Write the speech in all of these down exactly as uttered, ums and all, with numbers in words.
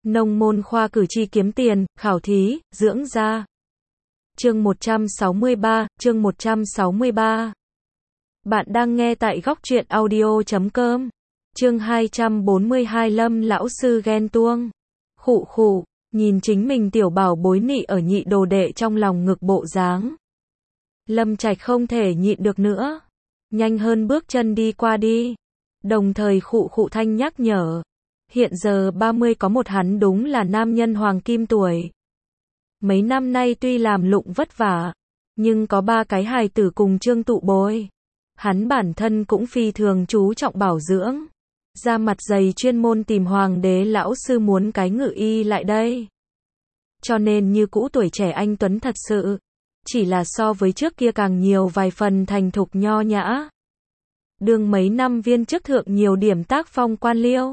Nông môn khoa cử tri kiếm tiền, khảo thí, dưỡng da. Chương một trăm sáu mươi ba, chương một trăm sáu mươi ba. Bạn đang nghe tại góc truyện audio chấm com. Chương hai trăm bốn mươi hai Lâm lão sư ghen tuông. Khụ khụ, nhìn chính mình tiểu bảo bối nị ở nhị đồ đệ trong lòng ngực bộ dáng. Lâm Trạch không thể nhịn được nữa. Nhanh hơn bước chân đi qua đi. Đồng thời khụ khụ thanh nhắc nhở. Hiện giờ ba mươi có một hắn đúng là nam nhân hoàng kim tuổi. Mấy năm nay tuy làm lụng vất vả, nhưng có ba cái hài tử cùng Trương tụ bối. Hắn bản thân cũng phi thường chú trọng bảo dưỡng. Ra mặt dày chuyên môn tìm hoàng đế lão sư muốn cái ngự y lại đây. Cho nên như cũ tuổi trẻ anh Tuấn thật sự. Chỉ là so với trước kia càng nhiều vài phần thành thục nho nhã. Đương mấy năm viên chức thượng nhiều điểm tác phong quan liêu.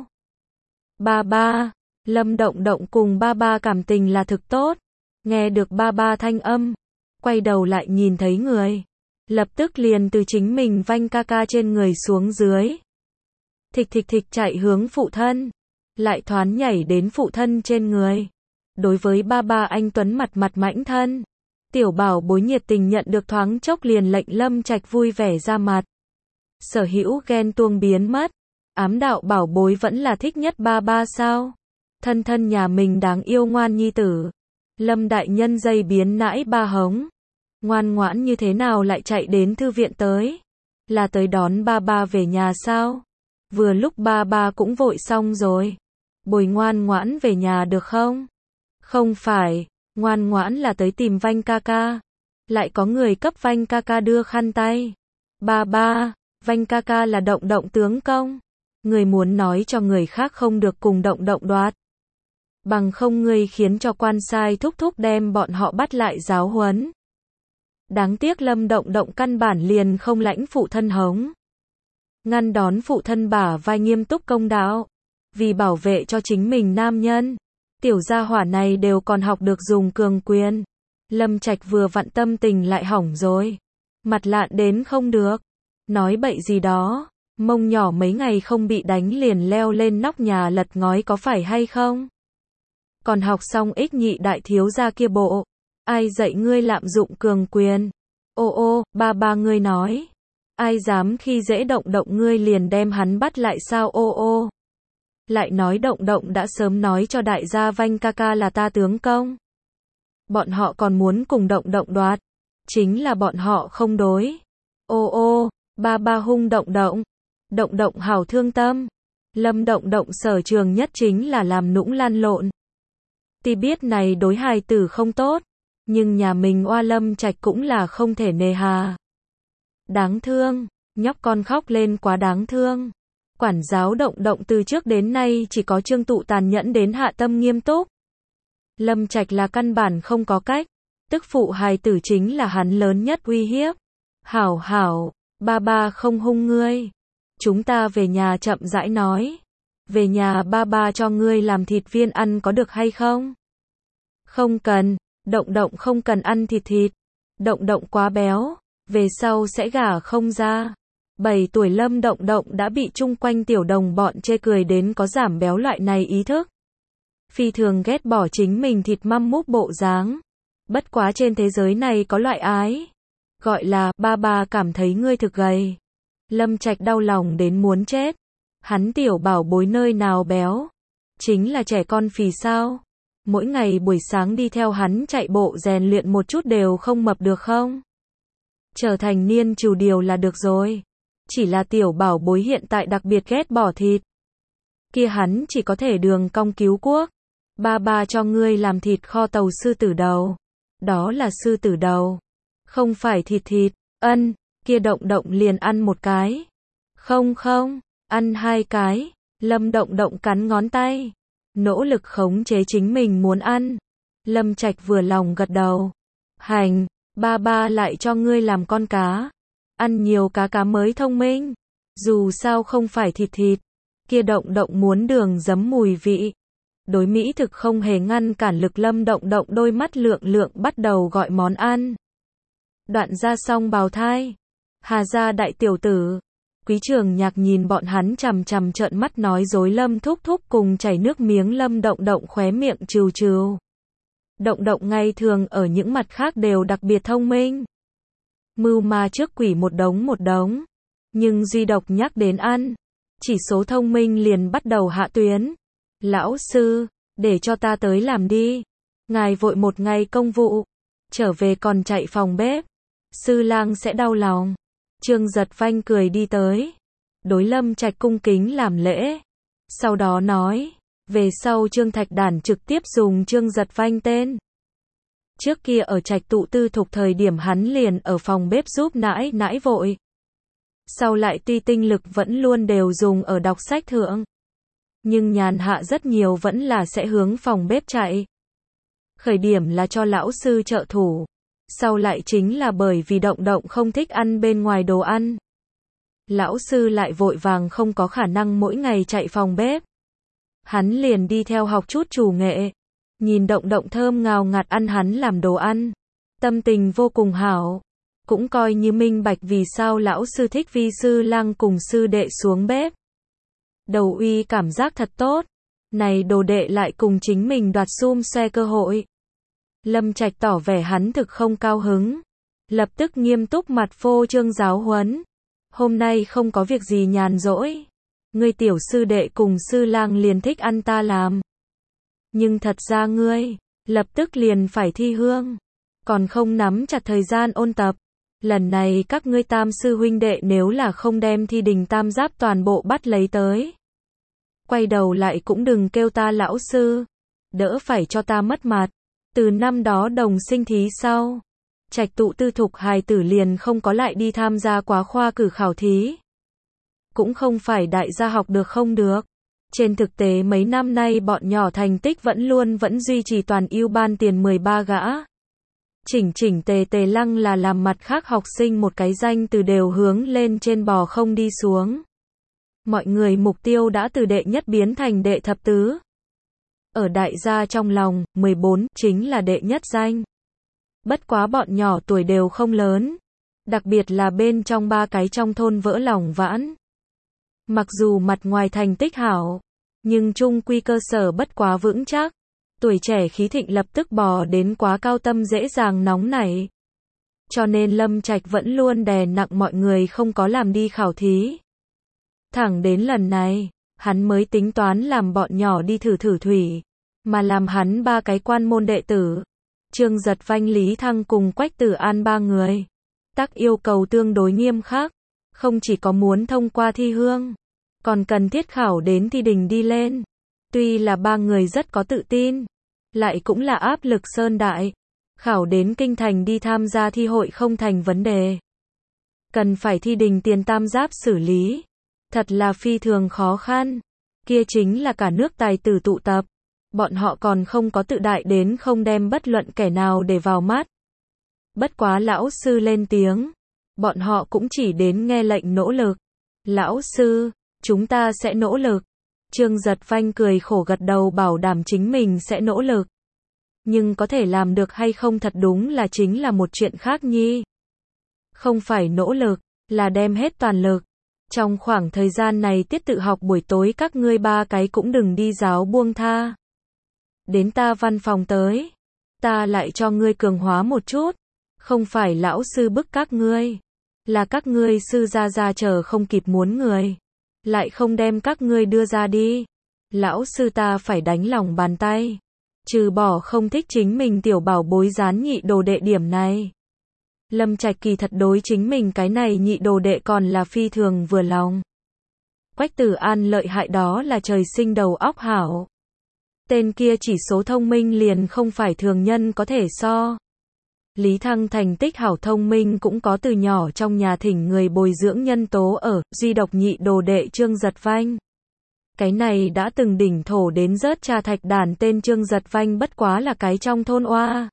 Ba ba, Lâm Động Động cùng ba ba cảm tình là thực tốt. Nghe được ba ba thanh âm, quay đầu lại nhìn thấy người. Lập tức liền từ chính mình vanh ca ca trên người xuống dưới. Thịch thịch thịch chạy hướng phụ thân. Lại thoán nhảy đến phụ thân trên người. Đối với ba ba anh Tuấn mặt mặt mãnh thân. Tiểu bảo bối nhiệt tình nhận được thoáng chốc liền lệnh Lâm Trạch vui vẻ ra mặt. Sở hữu ghen tuông biến mất. Ám đạo bảo bối vẫn là thích nhất ba ba sao? Thân thân nhà mình đáng yêu ngoan nhi tử. Lâm đại nhân dây biến nãi ba hống. Ngoan ngoãn như thế nào lại chạy đến thư viện tới? Là tới đón ba ba về nhà sao? Vừa lúc ba ba cũng vội xong rồi. Bồi ngoan ngoãn về nhà được không? Không phải, ngoan ngoãn là tới tìm vanh ca ca. Lại có người cấp vanh ca ca đưa khăn tay. Ba ba, vanh ca ca là Động Động tướng công. Người muốn nói cho người khác không được cùng Động Động đoạt. Bằng không ngươi khiến cho quan sai thúc thúc đem bọn họ bắt lại giáo huấn. Đáng tiếc Lâm Động Động căn bản liền không lãnh phụ thân hống. Ngăn đón phụ thân bả vai nghiêm túc công đạo. Vì bảo vệ cho chính mình nam nhân. Tiểu gia hỏa này đều còn học được dùng cường quyền. Lâm Trạch vừa vặn tâm tình lại hỏng rồi. Mặt lạn đến không được. Nói bậy gì đó. Mông nhỏ mấy ngày không bị đánh liền leo lên nóc nhà lật ngói có phải hay không? Còn học xong ích nhị đại thiếu gia kia bộ. Ai dạy ngươi lạm dụng cường quyền? Ô ô, ba ba ngươi nói. Ai dám khi dễ Động Động ngươi liền đem hắn bắt lại sao ô ô? Lại nói Động Động đã sớm nói cho đại gia vanh ca ca là ta tướng công. Bọn họ còn muốn cùng Động Động đoạt. Chính là bọn họ không đối. Ô ô, ba ba hung Động Động. Động Động hảo thương tâm. Lâm Động Động sở trường nhất chính là làm nũng lăn lộn. Tuy biết này đối hài tử không tốt, nhưng nhà mình oa Lâm Trạch cũng là không thể nề hà. Đáng thương, nhóc con khóc lên quá đáng thương. Quản giáo Động Động từ trước đến nay chỉ có Trương tụ tàn nhẫn đến hạ tâm nghiêm túc. Lâm Trạch là căn bản không có cách, tức phụ hài tử chính là hắn lớn nhất uy hiếp. Hảo hảo, ba ba không hung ngươi. Chúng ta về nhà chậm rãi nói. Về nhà ba ba cho ngươi làm thịt viên ăn có được hay không? Không cần, Động Động không cần ăn thịt thịt. Động Động quá béo, về sau sẽ gả không ra. bảy tuổi Lâm Động Động đã bị chung quanh tiểu đồng bọn chê cười đến có giảm béo loại này ý thức. Phi thường ghét bỏ chính mình thịt măm múp bộ dáng. Bất quá trên thế giới này có loại ái. Gọi là, ba ba cảm thấy ngươi thực gầy. Lâm Trạch đau lòng đến muốn chết. Hắn tiểu bảo bối nơi nào béo? Chính là trẻ con phì sao? Mỗi ngày buổi sáng đi theo hắn chạy bộ rèn luyện một chút đều không mập được không? Trở thành niên trù điều là được rồi. Chỉ là tiểu bảo bối hiện tại đặc biệt ghét bỏ thịt. Kia hắn chỉ có thể đường cong cứu quốc. Ba ba cho ngươi làm thịt kho tàu sư tử đầu. Đó là sư tử đầu. Không phải thịt thịt. Ân, kia Động Động liền ăn một cái. Không không, ăn hai cái. Lâm Động Động cắn ngón tay. Nỗ lực khống chế chính mình muốn ăn. Lâm Trạch vừa lòng gật đầu. Hành, ba ba lại cho ngươi làm con cá. Ăn nhiều cá cá mới thông minh. Dù sao không phải thịt thịt. Kia Động Động muốn đường giấm mùi vị. Đối mỹ thực không hề ngăn cản lực Lâm Động Động đôi mắt lượng lượng bắt đầu gọi món ăn. Đoạn ra xong bào thai. Hà gia đại tiểu tử. Quý Trường Nhạc nhìn bọn hắn chằm chằm trợn mắt nói dối Lâm Thúc Thúc cùng chảy nước miếng. Lâm Động Động khóe miệng trừ trừ. Động Động ngày thường ở những mặt khác đều đặc biệt thông minh. Mưu ma trước quỷ một đống một đống. Nhưng duy độc nhắc đến ăn. Chỉ số thông minh liền bắt đầu hạ tuyến. Lão sư, để cho ta tới làm đi. Ngài vội một ngày công vụ. Trở về còn chạy phòng bếp. Sư lang sẽ đau lòng. Trương Giật Vanh cười đi tới. Đối Lâm Trạch cung kính làm lễ. Sau đó nói. Về sau Trương Thạch Đản trực tiếp dùng Trương Giật Vanh tên. Trước kia ở Trạch Tụ Tư Thục thời điểm hắn liền ở phòng bếp giúp nãi nãi vội. Sau lại tuy tinh lực vẫn luôn đều dùng ở đọc sách thượng. Nhưng nhàn hạ rất nhiều vẫn là sẽ hướng phòng bếp chạy. Khởi điểm là cho lão sư trợ thủ. Sau lại chính là bởi vì Động Động không thích ăn bên ngoài đồ ăn. Lão sư lại vội vàng không có khả năng mỗi ngày chạy phòng bếp. Hắn liền đi theo học chút chủ nghệ. Nhìn Động Động thơm ngào ngạt ăn hắn làm đồ ăn. Tâm tình vô cùng hảo. Cũng coi như minh bạch vì sao lão sư thích vi sư lang cùng sư đệ xuống bếp. Đầu uy cảm giác thật tốt. Này đồ đệ lại cùng chính mình đoạt xum xoe cơ hội. Lâm Trạch tỏ vẻ hắn thực không cao hứng. Lập tức nghiêm túc mặt phô trương giáo huấn. Hôm nay không có việc gì nhàn rỗi. Ngươi tiểu sư đệ cùng sư lang liền thích ăn ta làm. Nhưng thật ra ngươi, lập tức liền phải thi hương. Còn không nắm chặt thời gian ôn tập. Lần này các ngươi tam sư huynh đệ nếu là không đem thi đình tam giáp toàn bộ bắt lấy tới. Quay đầu lại cũng đừng kêu ta lão sư. Đỡ phải cho ta mất mặt. Từ năm đó đồng sinh thí sau. Trạch Tụ Tư Thục hài tử liền không có lại đi tham gia quá khoa cử khảo thí. Cũng không phải đại gia học được không được. Trên thực tế mấy năm nay bọn nhỏ thành tích vẫn luôn vẫn duy trì toàn ưu ban tiền mười ba gã. Chỉnh chỉnh tề tề lăng là làm mặt khác học sinh một cái danh từ đều hướng lên trên bò không đi xuống. Mọi người mục tiêu đã từ đệ nhất biến thành đệ thập tứ. Ở đại gia trong lòng, mười bốn chính là đệ nhất danh. Bất quá bọn nhỏ tuổi đều không lớn. Đặc biệt là bên trong ba cái trong thôn vỡ lòng vãn. Mặc dù mặt ngoài thành tích hảo, nhưng chung quy cơ sở bất quá vững chắc. Tuổi trẻ khí thịnh lập tức bò đến quá cao tâm dễ dàng nóng nảy. Cho nên Lâm Trạch vẫn luôn đè nặng mọi người không có làm đi khảo thí. Thẳng đến lần này, hắn mới tính toán làm bọn nhỏ đi thử thử thủy, mà làm hắn ba cái quan môn đệ tử. Trương Giật Vanh, Lý Thăng cùng Quách Tử An ba người. Tác yêu cầu tương đối nghiêm khắc, không chỉ có muốn thông qua thi hương, còn cần thiết khảo đến thi đình đi lên. Tuy là ba người rất có tự tin, lại cũng là áp lực sơn đại. Khảo đến kinh thành đi tham gia thi hội không thành vấn đề. Cần phải thi đình tiền tam giáp xử lý. Thật là phi thường khó khăn. Kia chính là cả nước tài tử tụ tập. Bọn họ còn không có tự đại đến không đem bất luận kẻ nào để vào mắt. Bất quá lão sư lên tiếng. Bọn họ cũng chỉ đến nghe lệnh nỗ lực. Lão sư, chúng ta sẽ nỗ lực. Trương Giật Vanh cười khổ gật đầu bảo đảm chính mình sẽ nỗ lực. Nhưng có thể làm được hay không thật đúng là chính là một chuyện khác nhi. Không phải nỗ lực, là đem hết toàn lực. Trong khoảng thời gian này tiết tự học buổi tối các ngươi ba cái cũng đừng đi giáo buông tha. Đến ta văn phòng tới. Ta lại cho ngươi cường hóa một chút. Không phải lão sư bức các ngươi. Là các ngươi sư gia gia chờ không kịp muốn người. Lại không đem các ngươi đưa ra đi. Lão sư ta phải đánh lòng bàn tay. Trừ bỏ không thích chính mình tiểu bảo bối gián nhị đồ đệ điểm này. Lâm Trạch kỳ thật đối chính mình cái này nhị đồ đệ còn là phi thường vừa lòng. Quách Tử An lợi hại đó là trời sinh đầu óc hảo. Tên kia chỉ số thông minh liền không phải thường nhân có thể so. Lý Thăng thành tích hảo thông minh cũng có từ nhỏ trong nhà thỉnh người bồi dưỡng nhân tố ở, duy độc nhị đồ đệ Trương Giật Vanh. Cái này đã từng đỉnh thổ đến rớt cha Thạch Đản tên Trương Giật Vanh bất quá là cái trong thôn oa.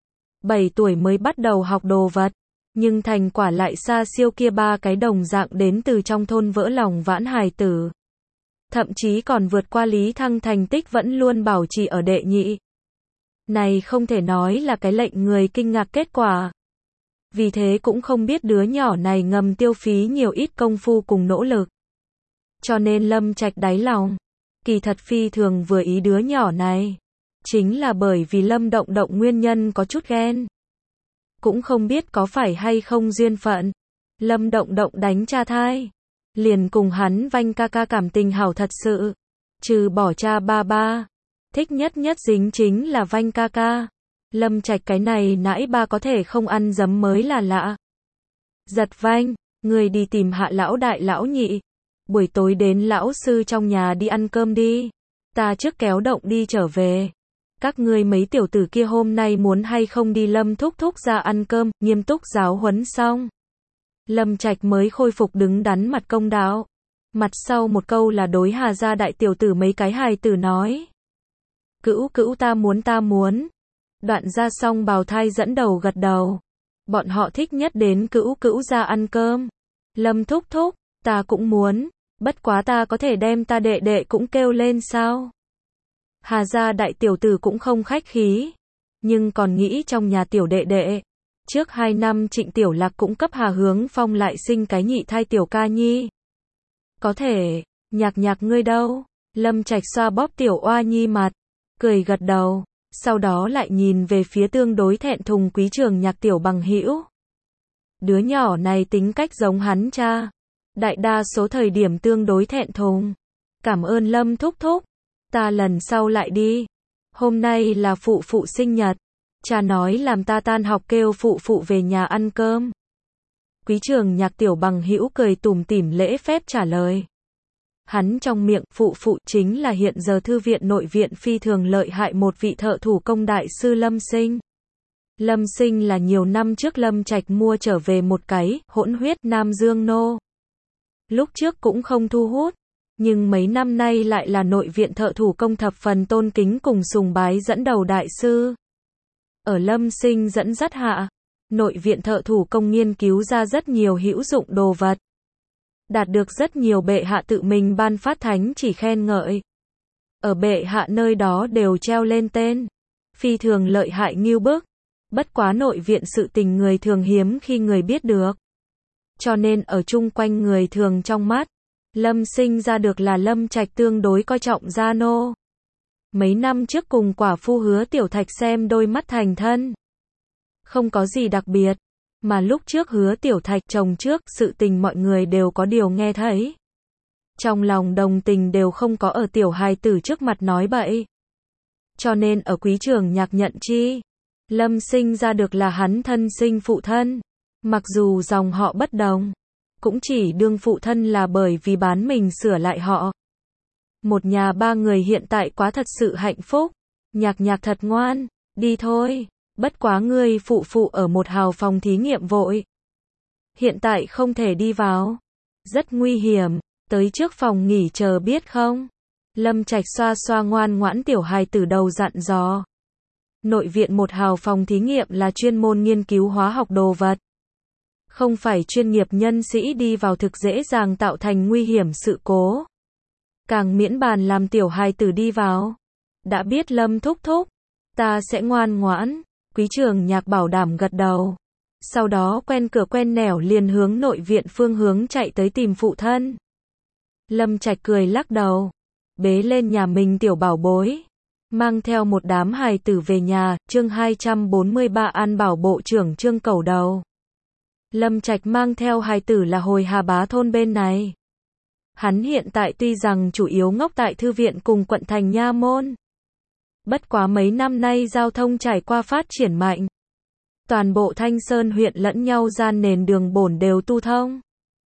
bảy tuổi mới bắt đầu học đồ vật, nhưng thành quả lại xa siêu kia ba cái đồng dạng đến từ trong thôn vỡ lòng vãn hài tử. Thậm chí còn vượt qua Lý Thăng thành tích vẫn luôn bảo trì ở đệ nhị. Này không thể nói là cái lệnh người kinh ngạc kết quả. Vì thế cũng không biết đứa nhỏ này ngầm tiêu phí nhiều ít công phu cùng nỗ lực. Cho nên Lâm Trạch đáy lòng, kỳ thật phi thường vừa ý đứa nhỏ này. Chính là bởi vì Lâm Động Động nguyên nhân có chút ghen. Cũng không biết có phải hay không duyên phận. Lâm Động Động đánh cha thai. Liền cùng hắn Vanh ca ca cảm tình hảo thật sự. Trừ bỏ cha ba ba. Thích nhất nhất dính chính là Vanh ca ca. Lâm Trạch cái này nãi ba có thể không ăn giấm mới là lạ. Giật Vanh, người đi tìm Hạ lão đại lão nhị. Buổi tối đến lão sư trong nhà đi ăn cơm đi. Ta trước kéo Động đi trở về. Các ngươi mấy tiểu tử kia hôm nay muốn hay không đi Lâm thúc thúc ra ăn cơm, nghiêm túc giáo huấn xong. Lâm Trạch mới khôi phục đứng đắn mặt công đạo. Mặt sau một câu là đối Hà gia đại tiểu tử mấy cái hài tử nói. Cữu cữu ta muốn ta muốn. Đoạn ra xong bào thai dẫn đầu gật đầu. Bọn họ thích nhất đến cữu cữu ra ăn cơm. Lâm thúc thúc, ta cũng muốn. Bất quá ta có thể đem ta đệ đệ cũng kêu lên sao? Hà gia đại tiểu tử cũng không khách khí. Nhưng còn nghĩ trong nhà tiểu đệ đệ. Trước hai năm Trịnh Tiểu Lạc cũng cấp Hà Hướng Phong lại sinh cái nhị thai tiểu ca nhi. Có thể, nhạc nhạc ngươi đâu? Lâm Trạch xoa bóp tiểu oa nhi mặt. Cười gật đầu. Sau đó lại nhìn về phía tương đối thẹn thùng Quý Trường Nhạc tiểu bằng hữu. Đứa nhỏ này tính cách giống hắn cha. Đại đa số thời điểm tương đối thẹn thùng. Cảm ơn Lâm thúc thúc. Ta lần sau lại đi. Hôm nay là phụ phụ sinh nhật. Cha nói làm ta tan học kêu phụ phụ về nhà ăn cơm. Quý Trường Nhạc tiểu bằng hữu cười tủm tỉm lễ phép trả lời. Hắn trong miệng phụ phụ chính là hiện giờ thư viện nội viện phi thường lợi hại một vị thợ thủ công đại sư Lâm Sinh. Lâm Sinh là nhiều năm trước Lâm Trạch mua trở về một cái hỗn huyết Nam Dương nô. Lúc trước cũng không thu hút, nhưng mấy năm nay lại là nội viện thợ thủ công thập phần tôn kính cùng sùng bái dẫn đầu đại sư. Ở Lâm Sinh dẫn dắt hạ, nội viện thợ thủ công nghiên cứu ra rất nhiều hữu dụng đồ vật. Đạt được rất nhiều bệ hạ tự mình ban phát thánh chỉ khen ngợi. Ở bệ hạ nơi đó đều treo lên tên. Phi thường lợi hại nghiêu bức. Bất quá nội viện sự tình người thường hiếm khi người biết được. Cho nên ở chung quanh người thường trong mắt, Lâm Sinh ra được là Lâm Trạch tương đối coi trọng gia nô. Mấy năm trước cùng quả phu Hứa Tiểu Thạch xem đôi mắt thành thân. Không có gì đặc biệt. Mà lúc trước Hứa Tiểu Thạch chồng trước sự tình mọi người đều có điều nghe thấy. Trong lòng đồng tình đều không có ở tiểu hài tử trước mặt nói bậy. Cho nên ở Quý Trường Nhạc nhận chi. Lâm Sinh ra được là hắn thân sinh phụ thân. Mặc dù dòng họ bất đồng. Cũng chỉ đương phụ thân là bởi vì bán mình sửa lại họ. Một nhà ba người hiện tại quá thật sự hạnh phúc. Nhạc nhạc thật ngoan. Đi thôi. Bất quá ngươi phụ phụ ở một hào phòng thí nghiệm vội. Hiện tại không thể đi vào. Rất nguy hiểm. Tới trước phòng nghỉ chờ biết không? Lâm Trạch xoa xoa ngoan ngoãn tiểu hài từ đầu dặn dò. Nội viện một hào phòng thí nghiệm là chuyên môn nghiên cứu hóa học đồ vật. Không phải chuyên nghiệp nhân sĩ đi vào thực dễ dàng tạo thành nguy hiểm sự cố. Càng miễn bàn làm tiểu hài tử đi vào. Đã biết Lâm thúc thúc. Ta sẽ ngoan ngoãn. Quý Trường Nhạc bảo đảm gật đầu. Sau đó quen cửa quen nẻo liền hướng nội viện phương hướng chạy tới tìm phụ thân. Lâm Trạch cười lắc đầu. Bế lên nhà mình tiểu bảo bối. Mang theo một đám hài tử về nhà, chương hai trăm bốn mươi ba An Bảo Bộ trưởng Trương Cẩu Đầu. Lâm Trạch mang theo hài tử là hồi Hà Bá thôn bên này. Hắn hiện tại tuy rằng chủ yếu ngốc tại thư viện cùng quận thành Nha Môn. Bất quá mấy năm nay giao thông trải qua phát triển mạnh. Toàn bộ Thanh Sơn huyện lẫn nhau gian nền đường bổn đều tu thông.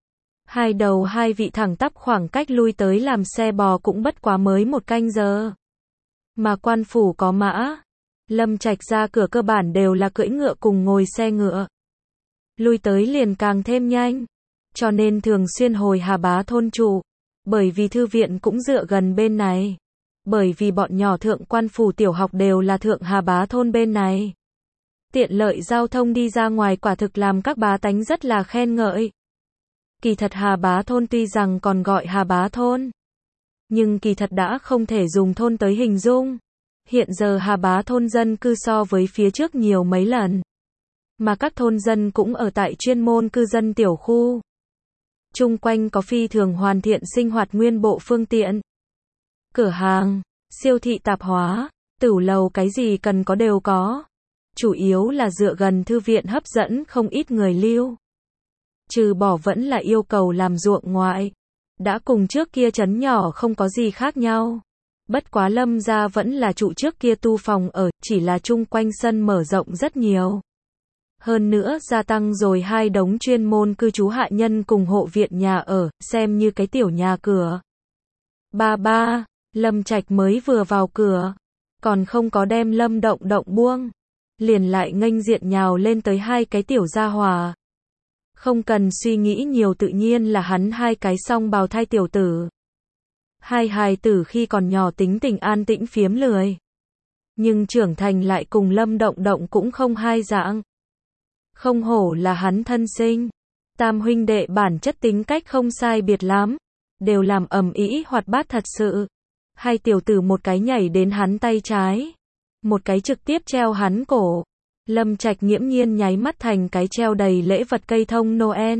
Hai đầu hai vị thẳng tắp khoảng cách lui tới làm xe bò cũng bất quá mới một canh giờ. Mà quan phủ có mã. Lâm Trạch ra cửa cơ bản đều là cưỡi ngựa cùng ngồi xe ngựa. Lui tới liền càng thêm nhanh. Cho nên thường xuyên hồi Hà Bá thôn trụ. Bởi vì thư viện cũng dựa gần bên này. Bởi vì bọn nhỏ thượng quan phủ tiểu học đều là thượng Hà Bá thôn bên này. Tiện lợi giao thông đi ra ngoài quả thực làm các bá tánh rất là khen ngợi. Kỳ thật Hà Bá thôn tuy rằng còn gọi Hà Bá thôn. Nhưng kỳ thật đã không thể dùng thôn tới hình dung. Hiện giờ Hà Bá thôn dân cư so với phía trước nhiều mấy lần. mà các thôn dân cũng ở tại chuyên môn cư dân tiểu khu. Chung quanh có phi thường hoàn thiện sinh hoạt nguyên bộ phương tiện. Cửa hàng, siêu thị tạp hóa, tửu lầu cái gì cần có đều có. Chủ yếu là dựa gần thư viện hấp dẫn không ít người lưu. Trừ bỏ vẫn là yêu cầu làm ruộng ngoại. Đã cùng trước kia trấn nhỏ không có gì khác nhau. Bất quá Lâm gia vẫn là trụ trước kia tu phòng ở, chỉ là chung quanh sân mở rộng rất nhiều. Hơn nữa gia tăng rồi hai đống chuyên môn cư trú hạ nhân cùng hộ viện nhà ở, xem như cái tiểu nhà cửa. Ba ba, Lâm Trạch mới vừa vào cửa, còn không có đem Lâm Động Động buông, liền lại nghênh diện nhào lên tới hai cái tiểu gia hỏa. Không cần suy nghĩ nhiều tự nhiên là hắn hai cái song bào thai tiểu tử. Hai hài tử khi còn nhỏ tính tình an tĩnh phiếm lười. Nhưng trưởng thành lại cùng Lâm Động Động cũng không hai dạng. Không hổ là hắn thân sinh. Tam huynh đệ bản chất tính cách không sai biệt lắm. Đều làm ầm ĩ hoạt bát thật sự. Hai tiểu tử một cái nhảy đến hắn tay trái. Một cái trực tiếp treo hắn cổ. Lâm Trạch nghiễm nhiên nháy mắt thành cái treo đầy lễ vật cây thông Noel.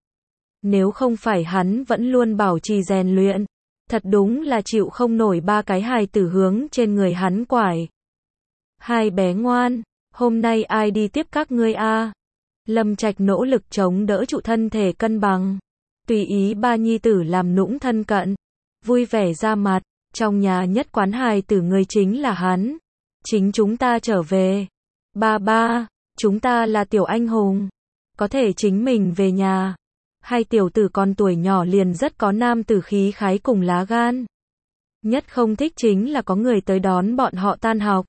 Nếu không phải hắn vẫn luôn bảo trì rèn luyện. Thật đúng là chịu không nổi ba cái hài tử hướng trên người hắn quải. Hai bé ngoan, hôm nay ai đi tiếp các ngươi a? Lâm Trạch nỗ lực chống đỡ trụ thân thể cân bằng. Tùy ý ba nhi tử làm nũng thân cận. Vui vẻ ra mặt, trong nhà nhất quán hài tử người chính là hắn. Chính chúng ta trở về. Ba ba, chúng ta là tiểu anh hùng. Có thể chính mình về nhà. Hai tiểu tử còn tuổi nhỏ liền rất có nam tử khí khái cùng lá gan. Nhất không thích chính là có người tới đón bọn họ tan học.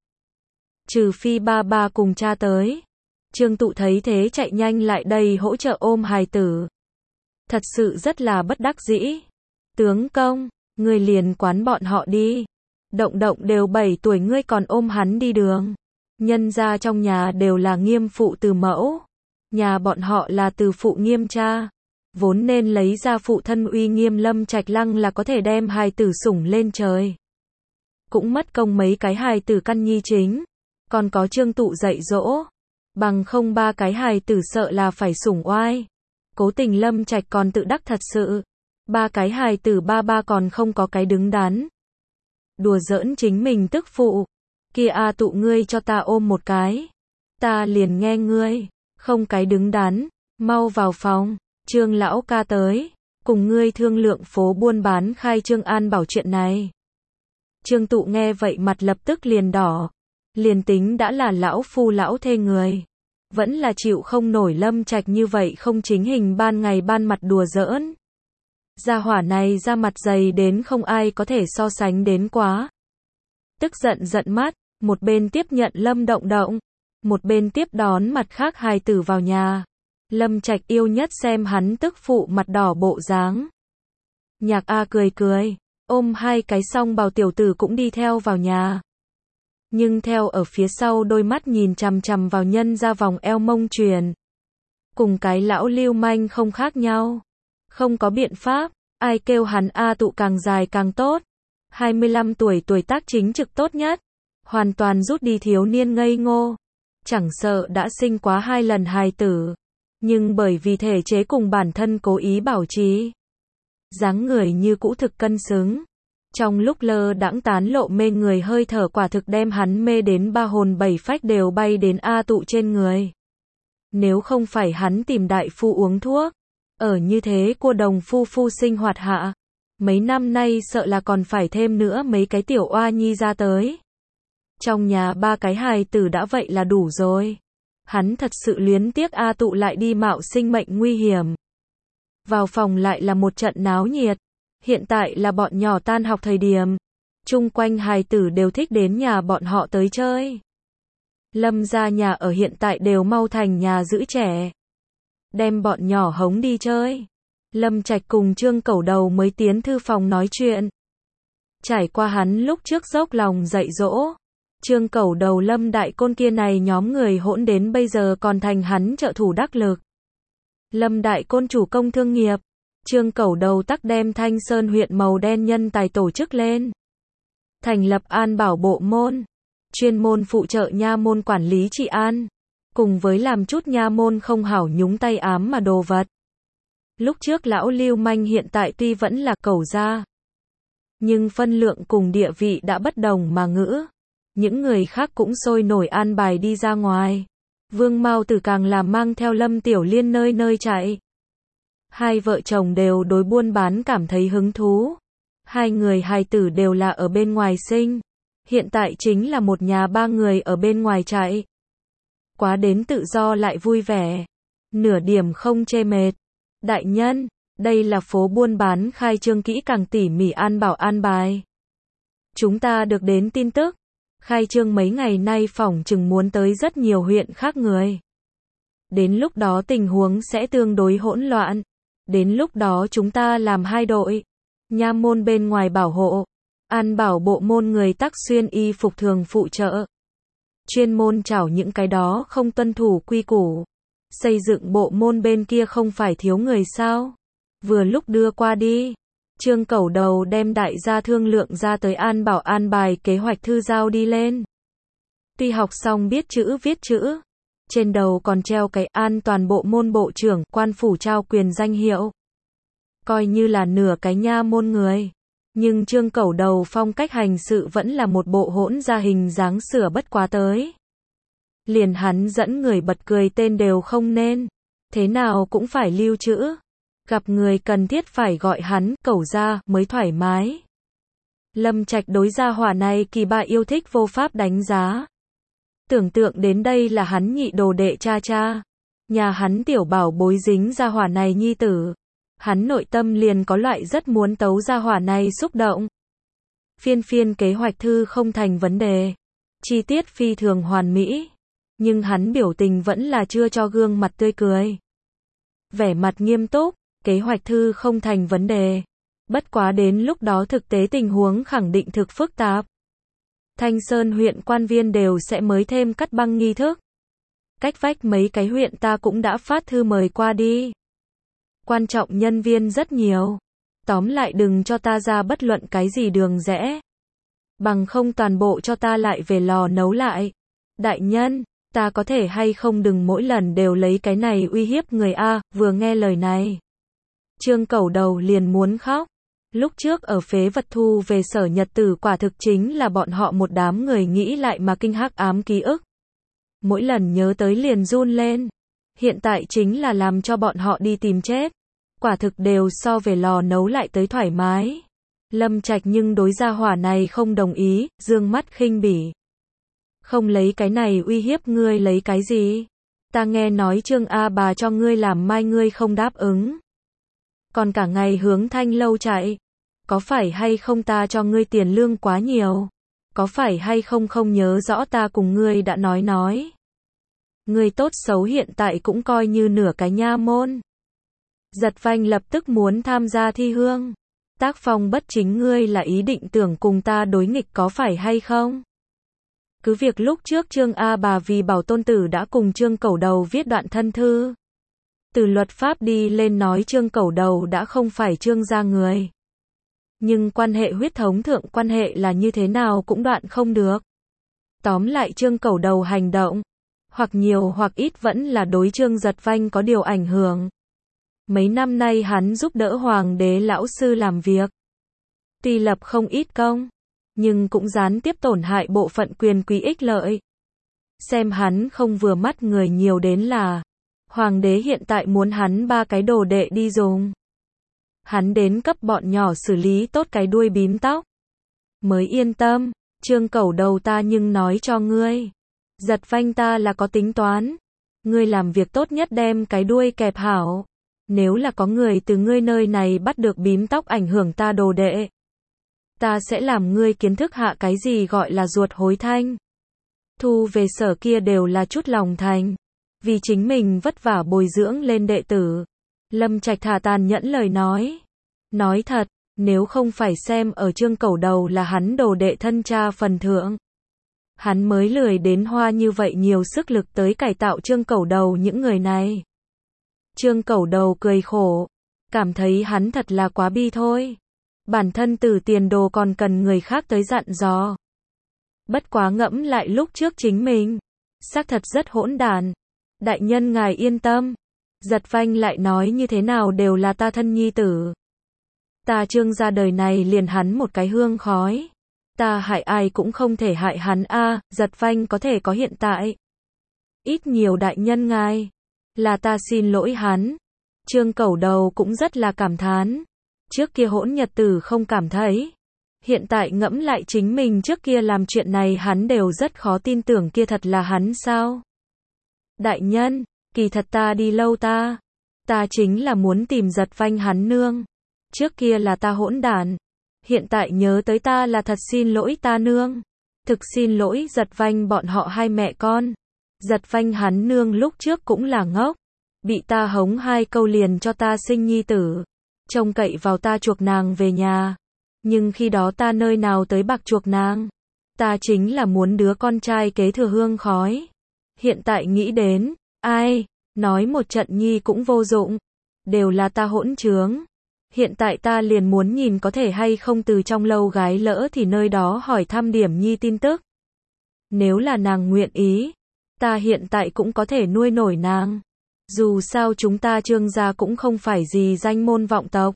Trừ phi ba ba cùng cha tới. Trương Tụ thấy thế chạy nhanh lại đây hỗ trợ ôm hài tử. Thật sự rất là bất đắc dĩ. Tướng công, ngươi liền quán bọn họ đi. Động Động đều bảy tuổi ngươi còn ôm hắn đi đường. Nhân ra trong nhà đều là nghiêm phụ từ mẫu. Nhà bọn họ là từ phụ nghiêm cha. Vốn nên lấy ra phụ thân uy nghiêm Lâm Trạch Lăng là có thể đem hài tử sủng lên trời. Cũng mất công mấy cái hài tử căn nhi chính. Còn có Trương Tụ dạy dỗ. Bằng không ba cái hài tử sợ là phải sủng oai. Cố tình Lâm Trạch còn tự đắc thật sự. Ba cái hài tử ba ba còn không có cái đứng đắn. Đùa giỡn chính mình tức phụ. Kia a Tụ ngươi cho ta ôm một cái. Ta liền nghe ngươi. Không cái đứng đắn. Mau vào phòng. Trương lão ca tới. Cùng ngươi thương lượng phố buôn bán khai trương an bảo chuyện này. Trương Tụ nghe vậy mặt lập tức liền đỏ. Liền tính đã là lão phu lão thê người. Vẫn là chịu không nổi Lâm Trạch như vậy không chính hình ban ngày ban mặt đùa giỡn. Gia hỏa này ra mặt dày đến không ai có thể so sánh đến quá. Tức giận giận mắt, một bên tiếp nhận Lâm Động Động, một bên tiếp đón mặt khác hài tử vào nhà. Lâm Trạch yêu nhất xem hắn tức phụ mặt đỏ bộ dáng. Nhạc A cười cười, ôm hai cái song bào tiểu tử cũng đi theo vào nhà. Nhưng theo ở phía sau đôi mắt nhìn chằm chằm vào nhân ra vòng eo mông truyền. Cùng cái lão lưu manh không khác nhau. Không có biện pháp, ai kêu hắn A Tụ càng dài càng tốt. hai mươi lăm tuổi tuổi tác chính trực tốt nhất. Hoàn toàn rút đi thiếu niên ngây ngô. Chẳng sợ đã sinh quá hai lần hài tử. Nhưng bởi vì thể chế cùng bản thân cố ý bảo trì. Dáng người như cũ thực cân xứng. Trong lúc lơ đãng tán lộ mê người hơi thở quả thực đem hắn mê đến ba hồn bảy phách đều bay đến A Tụ trên người. Nếu không phải hắn tìm đại phu uống thuốc. Ở như thế cua đồng phu phu sinh hoạt hạ. Mấy năm nay sợ là còn phải thêm nữa mấy cái tiểu oa nhi ra tới. Trong nhà ba cái hài tử đã vậy là đủ rồi. Hắn thật sự luyến tiếc A Tụ lại đi mạo sinh mệnh nguy hiểm. Vào phòng lại là một trận náo nhiệt. Hiện tại là bọn nhỏ tan học thời điểm. Chung quanh hài tử đều thích đến nhà bọn họ tới chơi. Lâm gia nhà ở hiện tại đều mau thành nhà giữ trẻ. Đem bọn nhỏ hống đi chơi. Lâm Trạch cùng Trương Cẩu Đầu mới tiến thư phòng nói chuyện. Trải qua hắn lúc trước dốc lòng dạy dỗ. Trương Cẩu Đầu Lâm Đại Côn kia này nhóm người hỗn đến bây giờ còn thành hắn trợ thủ đắc lực. Lâm Đại Côn chủ công thương nghiệp. Trương Cẩu Đầu tắc đem Thanh Sơn huyện màu đen nhân tài tổ chức lên. Thành lập an bảo bộ môn. Chuyên môn phụ trợ nha môn quản lý trị an. cùng với làm chút nha môn không hảo nhúng tay ám mà đồ vật. Lúc trước lão lưu manh hiện tại tuy vẫn là cẩu gia, nhưng phân lượng cùng địa vị đã bất đồng mà ngữ. Những người khác cũng sôi nổi an bài đi ra ngoài. Vương Mao Tử càng làm mang theo Lâm Tiểu Liên nơi nơi chạy. Hai vợ chồng đều đối buôn bán cảm thấy hứng thú. Hai người hài tử đều là ở bên ngoài sinh. Hiện tại chính là một nhà ba người ở bên ngoài chạy. Quá đến tự do lại vui vẻ. Nửa điểm không chê mệt. Đại nhân, đây là phố buôn bán khai trương kỹ càng tỉ mỉ an bảo an bài. Chúng ta được đến tin tức. Khai trương mấy ngày nay phỏng chừng muốn tới rất nhiều huyện khác người. Đến lúc đó tình huống sẽ tương đối hỗn loạn. Đến lúc đó chúng ta làm hai đội. Nha môn bên ngoài bảo hộ. An bảo bộ môn người tác xuyên y phục thường phụ trợ. Chuyên môn chảo những cái đó không tuân thủ quy củ. Xây dựng bộ môn bên kia không phải thiếu người sao. Vừa lúc đưa qua đi. Trương Cẩu Đầu đem đại gia thương lượng ra tới an bảo an bài kế hoạch thư giao đi lên. Tuy học xong biết chữ viết chữ. Trên đầu còn treo cái an toàn bộ môn bộ trưởng, quan phủ trao quyền danh hiệu. Coi như là nửa cái nha môn người. Nhưng Trương Cẩu Đầu phong cách hành sự vẫn là một bộ hỗn ra hình dáng sửa bất quá tới. Liền hắn dẫn người bật cười tên đều không nên. Thế nào cũng phải lưu trữ. Gặp người cần thiết phải gọi hắn, Cẩu gia, mới thoải mái. Lâm Trạch đối gia hỏa này kỳ bạ yêu thích vô pháp đánh giá. Tưởng tượng đến đây là hắn nhị đồ đệ cha cha. Nhà hắn tiểu bảo bối dính gia hỏa này nhi tử. Hắn nội tâm liền có loại rất muốn tấu gia hỏa này xúc động. Phiên phiên kế hoạch thư không thành vấn đề. Chi tiết phi thường hoàn mỹ. Nhưng hắn biểu tình vẫn là chưa cho gương mặt tươi cười. Vẻ mặt nghiêm túc, kế hoạch thư không thành vấn đề. Bất quá đến lúc đó thực tế tình huống khẳng định thực phức tạp. Thanh Sơn huyện quan viên đều sẽ mới thêm cắt băng nghi thức. Cách vách mấy cái huyện ta cũng đã phát thư mời qua đi. Quan trọng nhân viên rất nhiều. Tóm lại đừng cho ta ra bất luận cái gì đường rẽ. Bằng không toàn bộ cho ta lại về lò nấu lại. Đại nhân, ta có thể hay không đừng mỗi lần đều lấy cái này uy hiếp người A, vừa nghe lời này. Trương Cẩu Đầu liền muốn khóc. Lúc trước ở phế vật thu về Sở Nhật Tử quả thực chính là bọn họ một đám người nghĩ lại mà kinh hắc ám ký ức. Mỗi lần nhớ tới liền run lên. Hiện tại chính là làm cho bọn họ đi tìm chết. Quả thực đều so về lò nấu lại tới thoải mái. Lâm Trạch nhưng đối gia hỏa này không đồng ý, dương mắt khinh bỉ. Không lấy cái này uy hiếp ngươi lấy cái gì? Ta nghe nói Trương A bà cho ngươi làm mai ngươi không đáp ứng. Còn cả ngày hướng Thanh lâu chạy. Có phải hay không ta cho ngươi tiền lương quá nhiều? Có phải hay không không nhớ rõ ta cùng ngươi đã nói nói? Ngươi tốt xấu hiện tại cũng coi như nửa cái nha môn. Giật Vanh lập tức muốn tham gia thi hương. Tác phong bất chính ngươi là ý định tưởng cùng ta đối nghịch có phải hay không? Cứ việc lúc trước Trương A bà vì bảo tôn tử đã cùng Trương Cẩu Đầu viết đoạn thân thư. Từ luật pháp đi lên nói Trương Cẩu Đầu đã không phải Trương gia người. Nhưng quan hệ huyết thống thượng quan hệ là như thế nào cũng đoạn không được. Tóm lại Trương Cẩu Đầu hành động, hoặc nhiều hoặc ít vẫn là đối Trương Giật Vanh có điều ảnh hưởng. Mấy năm nay hắn giúp đỡ hoàng đế lão sư làm việc. Tuy lập không ít công, nhưng cũng gián tiếp tổn hại bộ phận quyền quý ích lợi. Xem hắn không vừa mắt người nhiều đến là, hoàng đế hiện tại muốn hắn ba cái đồ đệ đi dùng. Hắn đến cấp bọn nhỏ xử lý tốt cái đuôi bím tóc. Mới yên tâm, Trương Cẩu Đầu ta nhưng nói cho ngươi. Giật Vanh ta là có tính toán. Ngươi làm việc tốt nhất đem cái đuôi kẹp hảo. Nếu là có người từ ngươi nơi này bắt được bím tóc ảnh hưởng ta đồ đệ. Ta sẽ làm ngươi kiến thức hạ cái gì gọi là ruột hối thanh. Thu về Sở kia đều là chút lòng thành. Vì chính mình vất vả bồi dưỡng lên đệ tử. Lâm Trạch thả tàn nhẫn lời nói. Nói thật, nếu không phải xem ở Trương Cẩu Đầu là hắn đồ đệ thân cha phần thượng. Hắn mới lười đến hoa như vậy nhiều sức lực tới cải tạo Trương Cẩu Đầu những người này. Trương Cẩu Đầu cười khổ. Cảm thấy hắn thật là quá bi thôi. Bản thân từ tiền đồ còn cần người khác tới dặn dò. Bất quá ngẫm lại lúc trước chính mình. Xác thật rất hỗn đản. Đại nhân ngài yên tâm. Giật Vanh lại nói như thế nào đều là ta thân nhi tử. Ta Trương gia đời này liền hắn một cái hương khói. Ta hại ai cũng không thể hại hắn a. À, Giật Vanh có thể có hiện tại. Ít nhiều đại nhân ngài. Là ta xin lỗi hắn. Trương Cẩu Đầu cũng rất là cảm thán. Trước kia hỗn nhật tử không cảm thấy. Hiện tại ngẫm lại chính mình trước kia làm chuyện này hắn đều rất khó tin tưởng kia thật là hắn sao. Đại nhân, kỳ thật ta đi lâu ta. Ta chính là muốn tìm Giật Vanh hắn nương. Trước kia là ta hỗn đản. Hiện tại nhớ tới ta là thật xin lỗi ta nương. Thực xin lỗi Giật Vanh bọn họ hai mẹ con. Giật Vanh hắn nương lúc trước cũng là ngốc. Bị ta hống hai câu liền cho ta sinh nhi tử. Trông cậy vào ta chuộc nàng về nhà. Nhưng khi đó ta nơi nào tới bạc chuộc nàng. Ta chính là muốn đứa con trai kế thừa hương khói. Hiện tại nghĩ đến, ai, nói một trận nhi cũng vô dụng. Đều là ta hỗn trướng. Hiện tại ta liền muốn nhìn có thể hay không từ trong lâu gái lỡ thì nơi đó hỏi thăm điểm nhi tin tức. Nếu là nàng nguyện ý, ta hiện tại cũng có thể nuôi nổi nàng. Dù sao chúng ta Trương gia cũng không phải gì danh môn vọng tộc.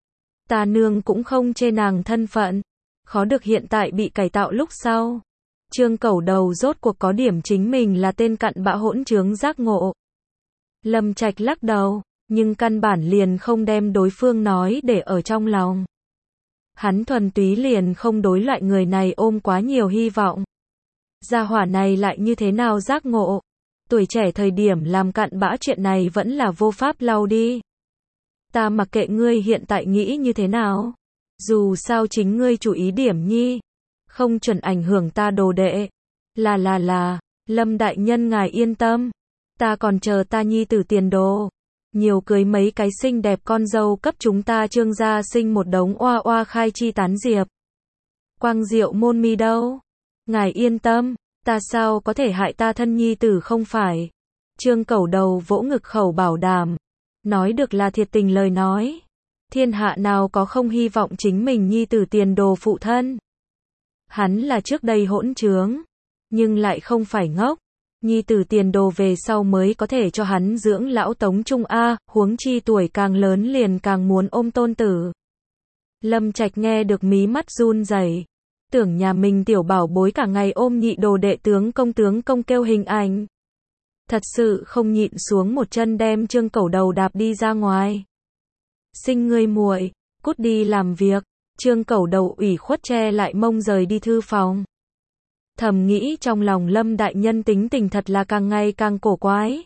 Ta nương cũng không chê nàng thân phận. Khó được hiện tại bị cải tạo lúc sau. Trương Cẩu Đầu rốt cuộc có điểm chính mình là tên cặn bã hỗn trướng giác ngộ. Lâm Trạch lắc đầu, nhưng căn bản liền không đem đối phương nói để ở trong lòng. Hắn thuần túy liền không đối loại người này ôm quá nhiều hy vọng. Gia hỏa này lại như thế nào giác ngộ. Tuổi trẻ thời điểm làm cặn bã chuyện này vẫn là vô pháp lau đi. Ta mặc kệ ngươi hiện tại nghĩ như thế nào. Dù sao chính ngươi chú ý điểm nhi. Không chuẩn ảnh hưởng ta đồ đệ. Là là là, Lâm đại nhân ngài yên tâm. Ta còn chờ ta nhi tử tiền đồ. Nhiều cưới mấy cái xinh đẹp con dâu cấp chúng ta Trương gia sinh một đống oa oa khai chi tán diệp. Quang diệu môn mi đâu? Ngài yên tâm, ta sao có thể hại ta thân nhi tử không phải? Trương Cẩu Đầu vỗ ngực khẩu bảo đảm. Nói được là thiệt tình lời nói. Thiên hạ nào có không hy vọng chính mình nhi tử tiền đồ phụ thân. Hắn là trước đây hỗn trướng, nhưng lại không phải ngốc. Nhi tử tiền đồ về sau mới có thể cho hắn dưỡng lão tống trung A, huống chi tuổi càng lớn liền càng muốn ôm tôn tử. Lâm Trạch nghe được mí mắt run rẩy, tưởng nhà mình tiểu bảo bối cả ngày ôm nhị đồ đệ tướng công tướng công kêu hình ảnh. Thật sự không nhịn xuống một chân đem Trương Cẩu Đầu đạp đi ra ngoài. Sinh ngươi muội, cút đi làm việc. Trương Cẩu Đầu ủy khuất che lại mông rời đi thư phòng. Thầm nghĩ trong lòng Lâm đại nhân tính tình thật là càng ngày càng cổ quái.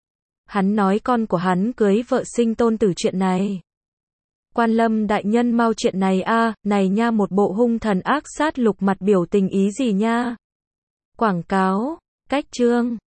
Hắn nói con của hắn cưới vợ sinh tôn tử chuyện này. Quan Lâm đại nhân mau chuyện này a, à, này nha một bộ hung thần ác sát lục mặt biểu tình ý gì nha. Quảng cáo, cách chương.